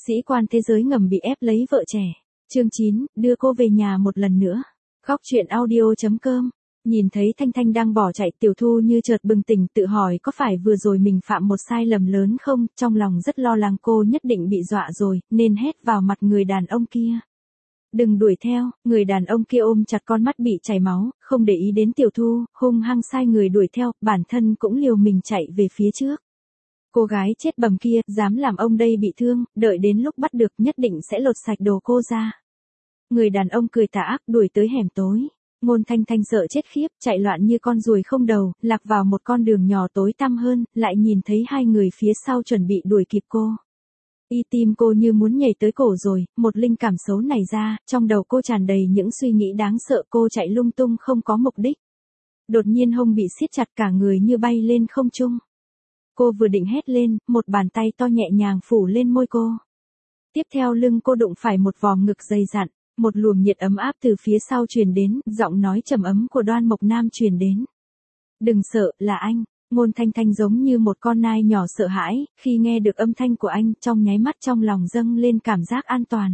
Sĩ quan thế giới ngầm bị ép lấy vợ trẻ. Chương 9, đưa cô về nhà một lần nữa. Góc truyện audio.com. Nhìn thấy Thanh Thanh đang bỏ chạy, Tiểu Thu như chợt bừng tỉnh, tự hỏi có phải vừa rồi mình phạm một sai lầm lớn không, trong lòng rất lo lắng cô nhất định bị dọa rồi, nên hét vào mặt người đàn ông kia. Đừng đuổi theo. Người đàn ông kia ôm chặt con mắt bị chảy máu, không để ý đến Tiểu Thu, hung hăng sai người đuổi theo, bản thân cũng liều mình chạy về phía trước. Cô gái chết bầm kia, dám làm ông đây bị thương, đợi đến lúc bắt được nhất định sẽ lột sạch đồ cô ra. Người đàn ông cười tà ác đuổi tới hẻm tối. Ngôn Thanh Thanh sợ chết khiếp, chạy loạn như con ruồi không đầu, lạc vào một con đường nhỏ tối tăm hơn, lại nhìn thấy hai người phía sau chuẩn bị đuổi kịp cô. Tim cô như muốn nhảy tới cổ rồi, một linh cảm xấu nảy ra, trong đầu cô tràn đầy những suy nghĩ đáng sợ, cô chạy lung tung không có mục đích. Đột nhiên hông bị siết chặt, cả người như bay lên không trung. Cô vừa định hét lên, một bàn tay to nhẹ nhàng phủ lên môi cô. Tiếp theo lưng cô đụng phải một vòng ngực dày dặn, một luồng nhiệt ấm áp từ phía sau truyền đến, giọng nói trầm ấm của Đoan Mộc Nam truyền đến. Đừng sợ, là anh. Ngôn Thanh Thanh giống như một con nai nhỏ sợ hãi, khi nghe được âm thanh của anh, trong nháy mắt trong lòng dâng lên cảm giác an toàn.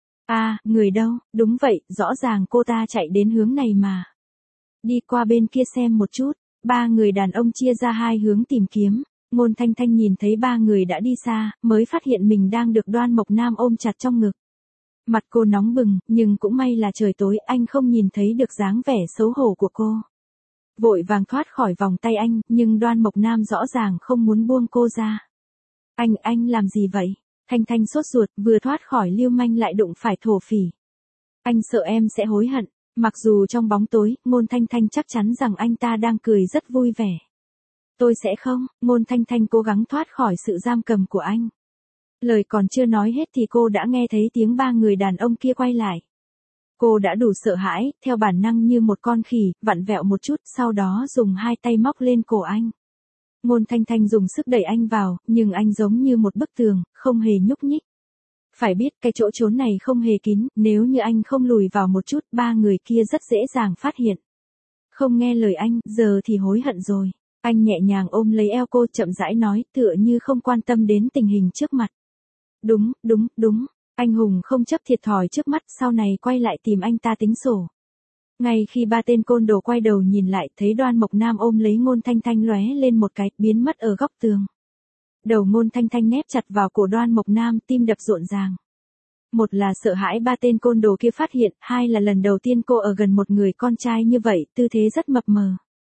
Người đâu? Đúng vậy, rõ ràng cô ta chạy đến hướng này mà. Đi qua bên kia xem một chút. Ba người đàn ông chia ra hai hướng tìm kiếm. Ngôn Thanh Thanh nhìn thấy ba người đã đi xa, mới phát hiện mình đang được Đoan Mộc Nam ôm chặt trong ngực. Mặt cô nóng bừng, nhưng cũng may là trời tối, anh không nhìn thấy được dáng vẻ xấu hổ của cô. Vội vàng thoát khỏi vòng tay anh, nhưng Đoan Mộc Nam rõ ràng không muốn buông cô ra. Anh làm gì vậy? Thanh Thanh sốt ruột, vừa thoát khỏi lưu manh lại đụng phải thổ phỉ. Anh sợ em sẽ hối hận. Mặc dù trong bóng tối, Ngôn Thanh Thanh chắc chắn rằng anh ta đang cười rất vui vẻ. Tôi sẽ không. Ngôn Thanh Thanh cố gắng thoát khỏi sự giam cầm của anh. Lời còn chưa nói hết thì cô đã nghe thấy tiếng ba người đàn ông kia quay lại. Cô đã đủ sợ hãi, theo bản năng như một con khỉ, vặn vẹo một chút, sau đó dùng hai tay móc lên cổ anh. Ngôn Thanh Thanh dùng sức đẩy anh vào, nhưng anh giống như một bức tường, không hề nhúc nhích. Phải biết cái chỗ trốn này không hề kín, nếu như anh không lùi vào một chút, ba người kia rất dễ dàng phát hiện. Không nghe lời anh, giờ thì hối hận rồi. Anh nhẹ nhàng ôm lấy eo cô, chậm rãi nói, tựa như không quan tâm đến tình hình trước mặt. Đúng. Anh hùng không chấp thiệt thòi trước mắt, sau này quay lại tìm anh ta tính sổ. Ngay khi ba tên côn đồ quay đầu nhìn lại, thấy Đoan Mộc Nam ôm lấy Ngôn Thanh Thanh lóe lên một cái, biến mất ở góc tường. Đầu Ngôn Thanh Thanh nép chặt vào cổ Đoan Mộc Nam, tim đập rộn ràng. Một là sợ hãi ba tên côn đồ kia phát hiện, hai là lần đầu tiên cô ở gần một người con trai như vậy, tư thế rất mập mờ.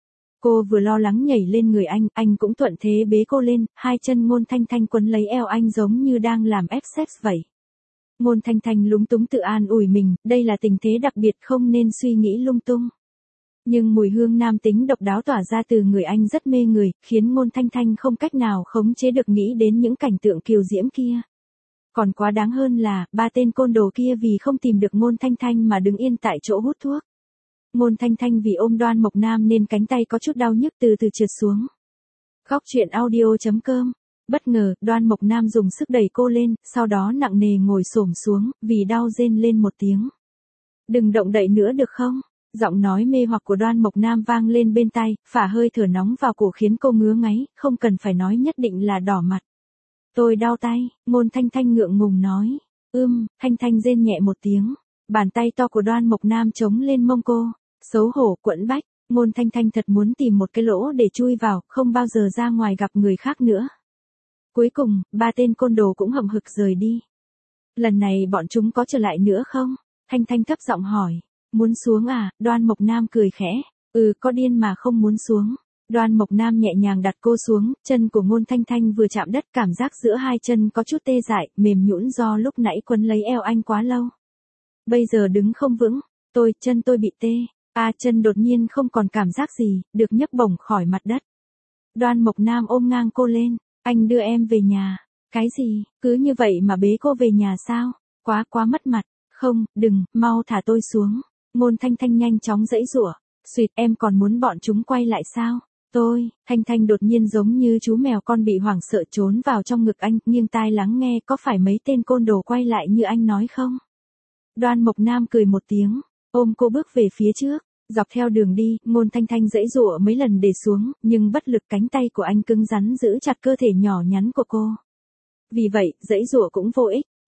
Cô vừa lo lắng nhảy lên người anh cũng thuận thế bế cô lên, hai chân Ngôn Thanh Thanh quấn lấy eo anh giống như đang làm ép sex vậy. Ngôn Thanh Thanh lúng túng tự an ủi mình, đây là tình thế đặc biệt không nên suy nghĩ lung tung. Nhưng mùi hương nam tính độc đáo tỏa ra từ người anh rất mê người, khiến Ngôn Thanh Thanh không cách nào khống chế được nghĩ đến những cảnh tượng kiều diễm kia. Còn quá đáng hơn là, ba tên côn đồ kia vì không tìm được Ngôn Thanh Thanh mà đứng yên tại chỗ hút thuốc. Ngôn Thanh Thanh vì ôm Đoan Mộc Nam nên cánh tay có chút đau nhức, từ từ trượt xuống. Góc truyện audio.com. Bất ngờ, Đoan Mộc Nam dùng sức đẩy cô lên, sau đó nặng nề ngồi xổm xuống, vì đau rên lên một tiếng. Đừng động đậy nữa được không? Giọng nói mê hoặc của Đoan Mộc Nam vang lên bên tai, phả hơi thở nóng vào cổ khiến cô ngứa ngáy, không cần phải nói nhất định là đỏ mặt. Tôi đau tay. Ngôn Thanh Thanh ngượng ngùng nói. Thanh Thanh rên nhẹ một tiếng. Bàn tay to của Đoan Mộc Nam chống lên mông cô. Xấu hổ, quẫn bách. Ngôn Thanh Thanh thật muốn tìm một cái lỗ để chui vào, không bao giờ ra ngoài gặp người khác nữa. Cuối cùng, ba tên côn đồ cũng hậm hực rời đi. Lần này bọn chúng có trở lại nữa không? Thanh Thanh thấp giọng hỏi. Muốn xuống à? Đoan Mộc Nam cười khẽ. Có điên mà không muốn xuống. Đoan Mộc Nam nhẹ nhàng đặt cô xuống, chân của Ngôn Thanh Thanh vừa chạm đất, cảm giác giữa hai chân có chút tê dại, mềm nhũn do lúc nãy quấn lấy eo anh quá lâu. Bây giờ đứng không vững, chân tôi bị tê. Chân đột nhiên không còn cảm giác gì, được nhấc bổng khỏi mặt đất. Đoan Mộc Nam ôm ngang cô lên. Anh đưa em về nhà. Cái gì? Cứ như vậy mà bế cô về nhà sao? Quá mất mặt. Không, đừng, mau thả tôi xuống. Ngôn Thanh Thanh nhanh chóng giãy giụa. Xuyệt, em còn muốn bọn chúng quay lại sao? Thanh Thanh đột nhiên giống như chú mèo con bị hoảng sợ trốn vào trong ngực anh, nghiêng tai lắng nghe, có phải mấy tên côn đồ quay lại như anh nói không? Đoan Mộc Nam cười một tiếng, ôm cô bước về phía trước. Dọc theo đường đi, Ngôn Thanh Thanh giãy giụa mấy lần để xuống, nhưng bất lực, cánh tay của anh cứng rắn giữ chặt cơ thể nhỏ nhắn của cô. Vì vậy, giãy giụa cũng vô ích.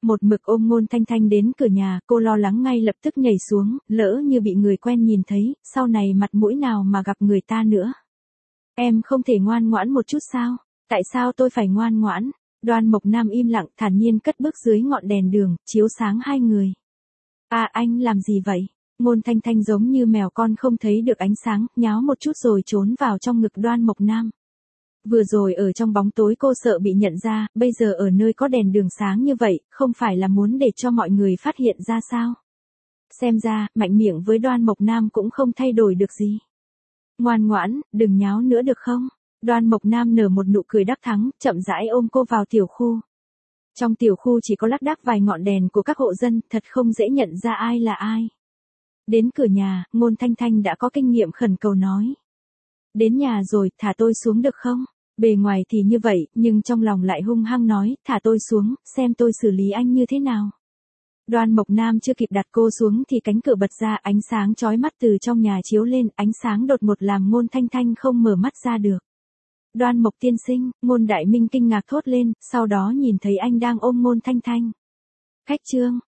một mực ôm Ngôn Thanh Thanh đến cửa nhà, cô lo lắng ngay lập tức nhảy xuống, lỡ như bị người quen nhìn thấy, sau này mặt mũi nào mà gặp người ta nữa. Em không thể ngoan ngoãn một chút sao? Tại sao tôi phải ngoan ngoãn? Đoan Mộc Nam im lặng thản nhiên cất bước dưới ngọn đèn đường, chiếu sáng hai người. À anh làm gì vậy? Ngôn Thanh Thanh giống như mèo con không thấy được ánh sáng, nháo một chút rồi trốn vào trong ngực Đoan Mộc Nam. Vừa rồi ở trong bóng tối cô sợ bị nhận ra, bây giờ ở nơi có đèn đường sáng như vậy, không phải là muốn để cho mọi người phát hiện ra sao? Xem ra, mạnh miệng với Đoan Mộc Nam cũng không thay đổi được gì. Ngoan ngoãn, đừng nháo nữa được không? Đoan Mộc Nam nở một nụ cười đắc thắng, chậm rãi ôm cô vào tiểu khu. Trong tiểu khu chỉ có lác đác vài ngọn đèn của các hộ dân, thật không dễ nhận ra ai là ai. Đến cửa nhà, Ngôn Thanh Thanh đã có kinh nghiệm khẩn cầu nói. Đến nhà rồi, thả tôi xuống được không? Bề ngoài thì như vậy, nhưng trong lòng lại hung hăng nói, thả tôi xuống, xem tôi xử lý anh như thế nào. Đoan Mộc Nam chưa kịp đặt cô xuống thì cánh cửa bật ra, ánh sáng chói mắt từ trong nhà chiếu lên, ánh sáng đột ngột làm Ngôn Thanh Thanh không mở mắt ra được. Đoan Mộc tiên sinh, Ngôn Đại Minh kinh ngạc thốt lên, sau đó nhìn thấy anh đang ôm Ngôn Thanh Thanh. Khách trương,